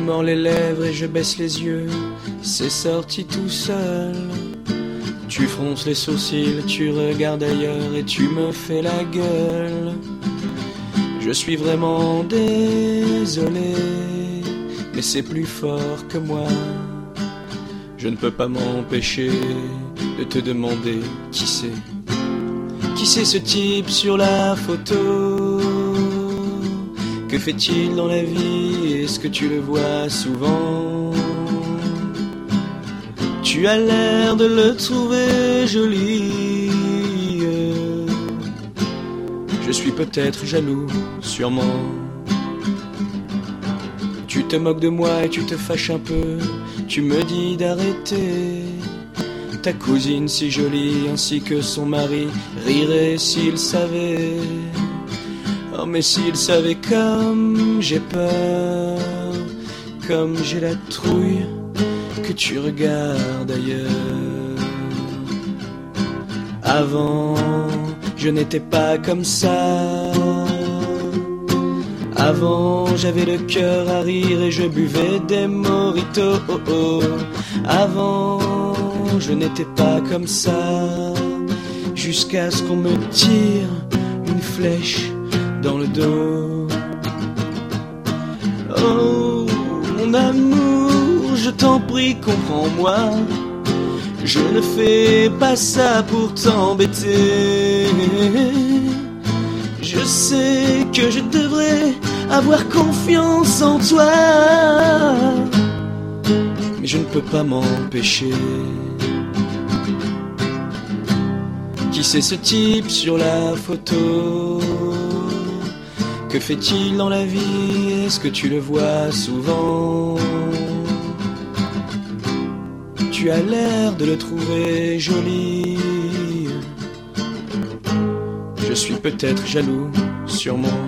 mords les lèvres et je baisse les yeux, c'est sorti tout seul. Tu fronces les sourcils, tu regardes ailleurs et tu me fais la gueule. Je suis vraiment désolé, mais c'est plus fort que moi. Je ne peux pas m'empêcher de te demander qui c'est. Qui c'est ce type sur la photo? Que fait-il dans la vie? Est-ce que tu le vois souvent? Tu as l'air de le trouver joli. Je suis peut-être jaloux, sûrement. Tu te moques de moi et tu te fâches un peu. Tu me dis d'arrêter. Ta cousine si jolie ainsi que son mari riraient s'ils savaient. Oh mais s'ils savaient comme j'ai peur, comme j'ai la trouille que tu regardes ailleurs. Avant, je n'étais pas comme ça. Avant, j'avais le cœur à rire et je buvais des mojitos. Oh oh. Avant, je n'étais pas comme ça. Jusqu'à ce qu'on me tire une flèche dans le dos. Oh, mon amour, je t'en prie, comprends-moi. Je ne fais pas ça pour t'embêter. Je sais que je devrais avoir confiance en toi, mais je ne peux pas m'empêcher. Qui c'est ce type sur la photo? Que fait-il dans la vie? Est-ce que tu le vois souvent? Tu as l'air de le trouver joli. Je suis peut-être jaloux, sûrement.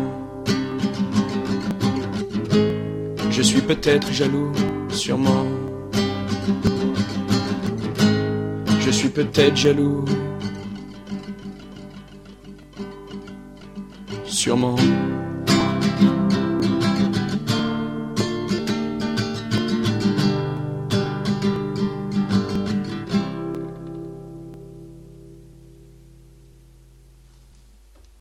Je suis peut-être jaloux, sûrement. Je suis peut-être jaloux, sûrement.